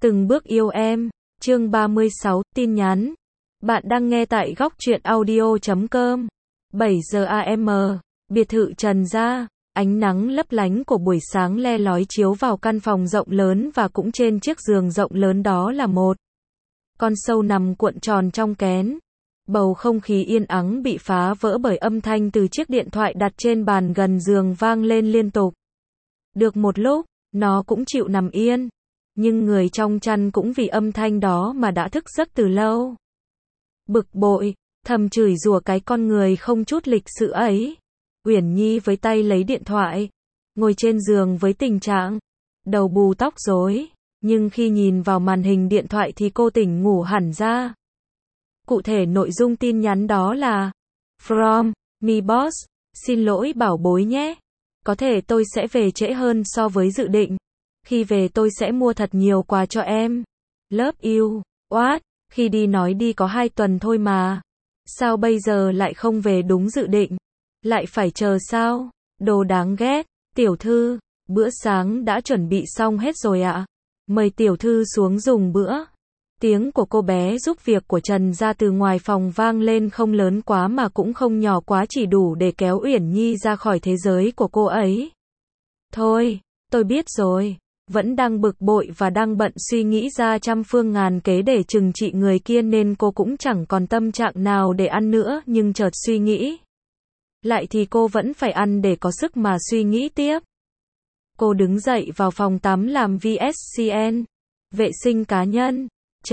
Từng bước yêu em. Chương 36, tin nhắn. Bạn đang nghe tại góc truyện audio.com. 7 giờ AM. Biệt thự Trần gia. Ánh nắng lấp lánh của buổi sáng le lói chiếu vào căn phòng rộng lớn và cũng trên chiếc giường rộng lớn đó là một con sâu nằm cuộn tròn trong kén. Bầu không khí yên ắng bị phá vỡ bởi âm thanh từ chiếc điện thoại đặt trên bàn gần giường vang lên liên tục. Được một lúc, nó cũng chịu nằm yên. Nhưng người trong chăn cũng vì âm thanh đó mà đã thức giấc từ lâu. Bực bội, thầm chửi rủa cái con người không chút lịch sự ấy. Uyển Nhi với tay lấy điện thoại, ngồi trên giường với tình trạng đầu bù tóc rối, nhưng khi nhìn vào màn hình điện thoại thì cô tỉnh ngủ hẳn ra. Cụ thể nội dung tin nhắn đó là: From me boss, xin lỗi bảo bối nhé. Có thể tôi sẽ về trễ hơn so với dự định. Khi về tôi sẽ mua thật nhiều quà cho em. Love you. What? Khi đi nói đi có 2 tuần thôi mà. Sao bây giờ lại không về đúng dự định? Lại phải chờ sao? Đồ đáng ghét. Tiểu thư, bữa sáng đã chuẩn bị xong hết rồi ạ. Mời tiểu thư xuống dùng bữa. Tiếng của cô bé giúp việc của Trần gia từ ngoài phòng vang lên, không lớn quá mà cũng không nhỏ quá, chỉ đủ để kéo Uyển Nhi ra khỏi thế giới của cô ấy. Thôi, tôi biết rồi. Vẫn đang bực bội và đang bận suy nghĩ ra trăm phương ngàn kế để trừng trị người kia nên cô cũng chẳng còn tâm trạng nào để ăn nữa, nhưng chợt suy nghĩ lại thì cô vẫn phải ăn để có sức mà suy nghĩ tiếp. Cô đứng dậy vào phòng tắm làm VSCN, vệ sinh cá nhân.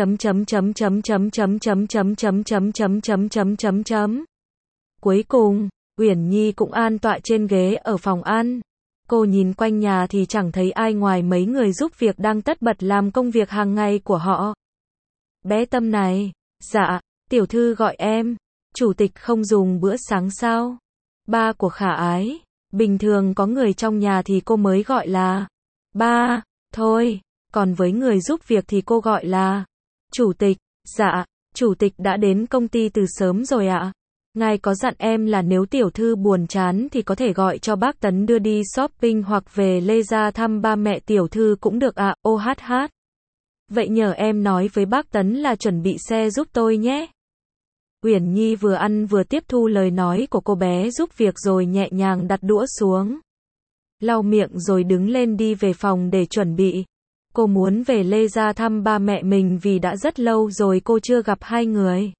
Cuối cùng, Uyển Nhi cũng an tọa trên ghế ở phòng ăn. Cô nhìn quanh nhà thì chẳng thấy ai ngoài mấy người giúp việc đang tất bật làm công việc hàng ngày của họ. Bé Tâm này. Dạ, tiểu thư gọi em. Chủ tịch không dùng bữa sáng sao? Ba của Khả Ái. Bình thường có người trong nhà thì cô mới gọi là ba, thôi. Còn với người giúp việc thì cô gọi là chủ tịch. Dạ, chủ tịch đã đến công ty từ sớm rồi ạ. Ngài có dặn em là nếu tiểu thư buồn chán thì có thể gọi cho bác Tấn đưa đi shopping hoặc về Lê Gia thăm ba mẹ tiểu thư cũng được ạ. OHH. Vậy nhờ em nói với bác Tấn là chuẩn bị xe giúp tôi nhé. Uyển Nhi vừa ăn vừa tiếp thu lời nói của cô bé giúp việc rồi nhẹ nhàng đặt đũa xuống. Lau miệng rồi đứng lên đi về phòng để chuẩn bị. Cô muốn về Lê Gia thăm ba mẹ mình vì đã rất lâu rồi cô chưa gặp hai người.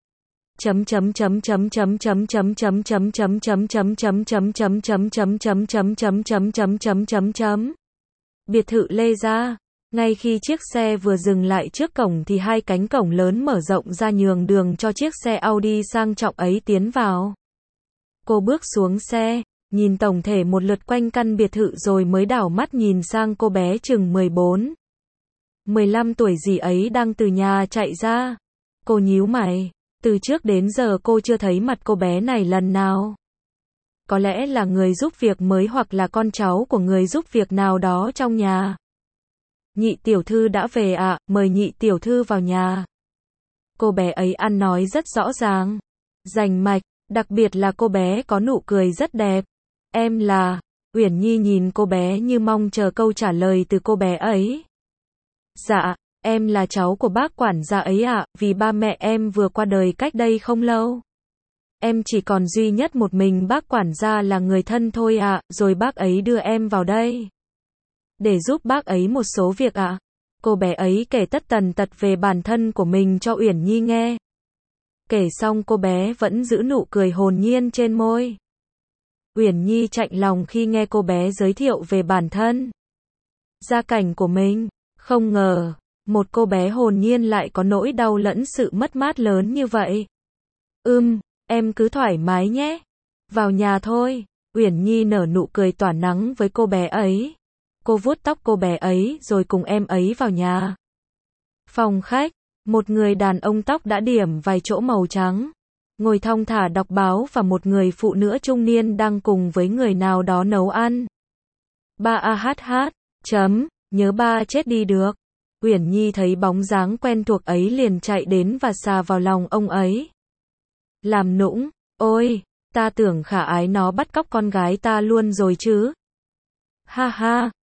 Biệt thự Lê Gia. Ngay khi chiếc xe vừa dừng lại trước cổng thì 2 cánh cổng lớn mở rộng ra nhường đường cho chiếc xe Audi sang trọng ấy tiến vào. Cô bước xuống xe, nhìn tổng thể một lượt quanh căn biệt thự rồi mới đảo mắt nhìn sang cô bé chừng 14, 15 tuổi gì ấy đang từ nhà chạy ra. Cô nhíu mày, từ trước đến giờ cô chưa thấy mặt cô bé này lần nào. Có lẽ là người giúp việc mới hoặc là con cháu của người giúp việc nào đó trong nhà. Nhị tiểu thư đã về ạ, mời nhị tiểu thư vào nhà. Cô bé ấy ăn nói rất rõ ràng, rành mạch, đặc biệt là cô bé có nụ cười rất đẹp. Em là... Uyển Nhi nhìn cô bé như mong chờ câu trả lời từ cô bé ấy. Dạ, em là cháu của bác quản gia ấy ạ, vì ba mẹ em vừa qua đời cách đây không lâu. Em chỉ còn duy nhất một mình bác quản gia là người thân thôi ạ, rồi bác ấy đưa em vào đây để giúp bác ấy một số việc ạ. Cô bé ấy kể tất tần tật về bản thân của mình cho Uyển Nhi nghe. Kể xong cô bé vẫn giữ nụ cười hồn nhiên trên môi. Uyển Nhi chạnh lòng khi nghe cô bé giới thiệu về bản thân, gia cảnh của mình. Không ngờ, một cô bé hồn nhiên lại có nỗi đau lẫn sự mất mát lớn như vậy. Em cứ thoải mái nhé. Vào nhà thôi. Uyển Nhi nở nụ cười tỏa nắng với cô bé ấy. Cô vuốt tóc cô bé ấy rồi cùng em ấy vào nhà. Phòng khách, một người đàn ông tóc đã điểm vài chỗ màu trắng, ngồi thong thả đọc báo và một người phụ nữ trung niên đang cùng với người nào đó nấu ăn. Ba AHH, nhớ ba chết đi được. Uyển Nhi thấy bóng dáng quen thuộc ấy liền chạy đến và xà vào lòng ông ấy. Làm nũng, ôi, ta tưởng Khả Ái nó bắt cóc con gái ta luôn rồi chứ. Ha ha,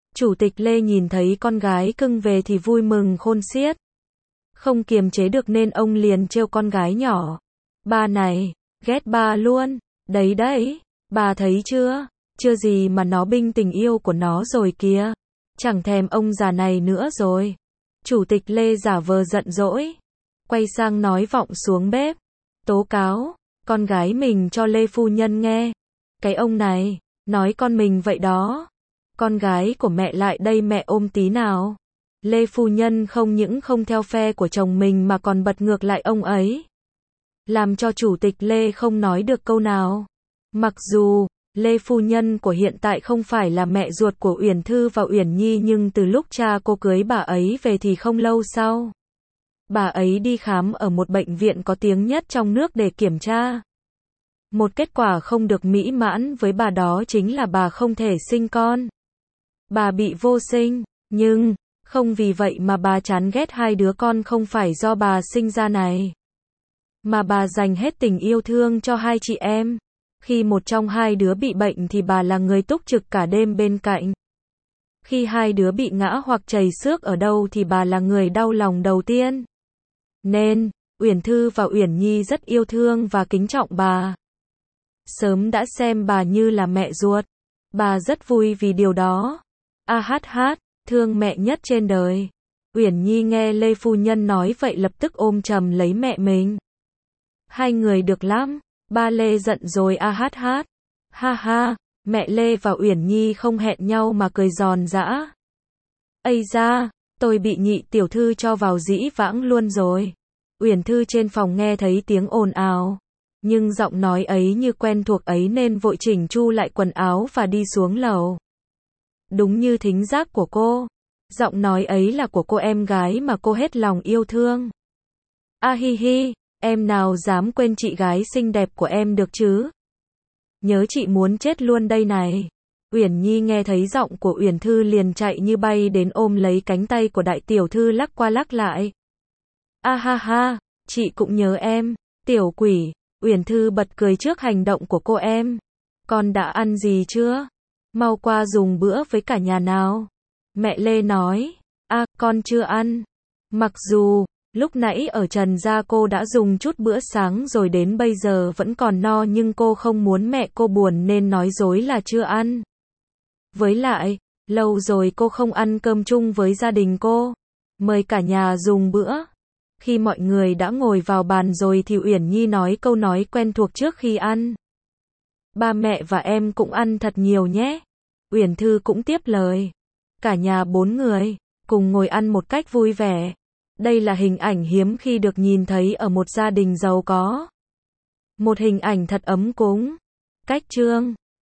Chủ tịch Lê nhìn thấy con gái cưng về thì vui mừng khôn xiết. Không kiềm chế được nên ông liền trêu con gái nhỏ. Ba này, ghét ba luôn. Đấy đấy, bà thấy chưa? Chưa gì mà nó binh tình yêu của nó rồi kìa. Chẳng thèm ông già này nữa rồi. Chủ tịch Lê giả vờ giận dỗi. Quay sang nói vọng xuống bếp. Tố cáo, con gái mình cho Lê phu nhân nghe. Cái ông này, nói con mình vậy đó. Con gái của mẹ lại đây mẹ ôm tí nào. Lê phu nhân không những không theo phe của chồng mình mà còn bật ngược lại ông ấy. Làm cho chủ tịch Lê không nói được câu nào. Mặc dù, Lê phu nhân của hiện tại không phải là mẹ ruột của Uyển Thư và Uyển Nhi nhưng từ lúc cha cô cưới bà ấy về thì không lâu sau. Bà ấy đi khám ở một bệnh viện có tiếng nhất trong nước để kiểm tra. Một kết quả không được mỹ mãn với bà đó chính là bà không thể sinh con. Bà bị vô sinh, nhưng, không vì vậy mà bà chán ghét hai đứa con không phải do bà sinh ra này. Mà bà dành hết tình yêu thương cho hai chị em. Khi một trong hai đứa bị bệnh thì bà là người túc trực cả đêm bên cạnh. Khi hai đứa bị ngã hoặc chảy xước ở đâu thì bà là người đau lòng đầu tiên. Nên, Uyển Thư và Uyển Nhi rất yêu thương và kính trọng bà. Sớm đã xem bà như là mẹ ruột. Bà rất vui vì điều đó. Thương mẹ nhất trên đời. Uyển Nhi nghe Lê phu nhân nói vậy lập tức ôm chầm lấy mẹ mình. Hai người được lắm. Ba Lê giận rồi Ha ha, mẹ Lê và Uyển Nhi không hẹn nhau mà cười giòn giã. Ây da, tôi bị nhị tiểu thư cho vào dĩ vãng luôn rồi. Uyển Thư trên phòng nghe thấy tiếng ồn ào. Nhưng giọng nói ấy như quen thuộc ấy nên vội chỉnh chu lại quần áo và đi xuống lầu. Đúng như thính giác của cô. Giọng nói ấy là của cô em gái mà cô hết lòng yêu thương. Hi hi, em nào dám quên chị gái xinh đẹp của em được chứ? Nhớ chị muốn chết luôn đây này. Uyển Nhi nghe thấy giọng của Uyển Thư liền chạy như bay đến ôm lấy cánh tay của đại tiểu thư lắc qua lắc lại. Ha, chị cũng nhớ em, tiểu quỷ. Uyển Thư bật cười trước hành động của cô em. Con đã ăn gì chưa? Mau qua dùng bữa với cả nhà nào. Mẹ Lê nói. Con chưa ăn. Mặc dù, lúc nãy ở Trần gia cô đã dùng chút bữa sáng rồi đến bây giờ vẫn còn no nhưng cô không muốn mẹ cô buồn nên nói dối là chưa ăn. Với lại, lâu rồi cô không ăn cơm chung với gia đình cô. Mời cả nhà dùng bữa. Khi mọi người đã ngồi vào bàn rồi thì Uyển Nhi nói câu nói quen thuộc trước khi ăn. Ba mẹ và em cũng ăn thật nhiều nhé. Uyển Thư cũng tiếp lời. Cả nhà 4 người, cùng ngồi ăn một cách vui vẻ. Đây là hình ảnh hiếm khi được nhìn thấy ở một gia đình giàu có. Một hình ảnh thật ấm cúng. Cách chương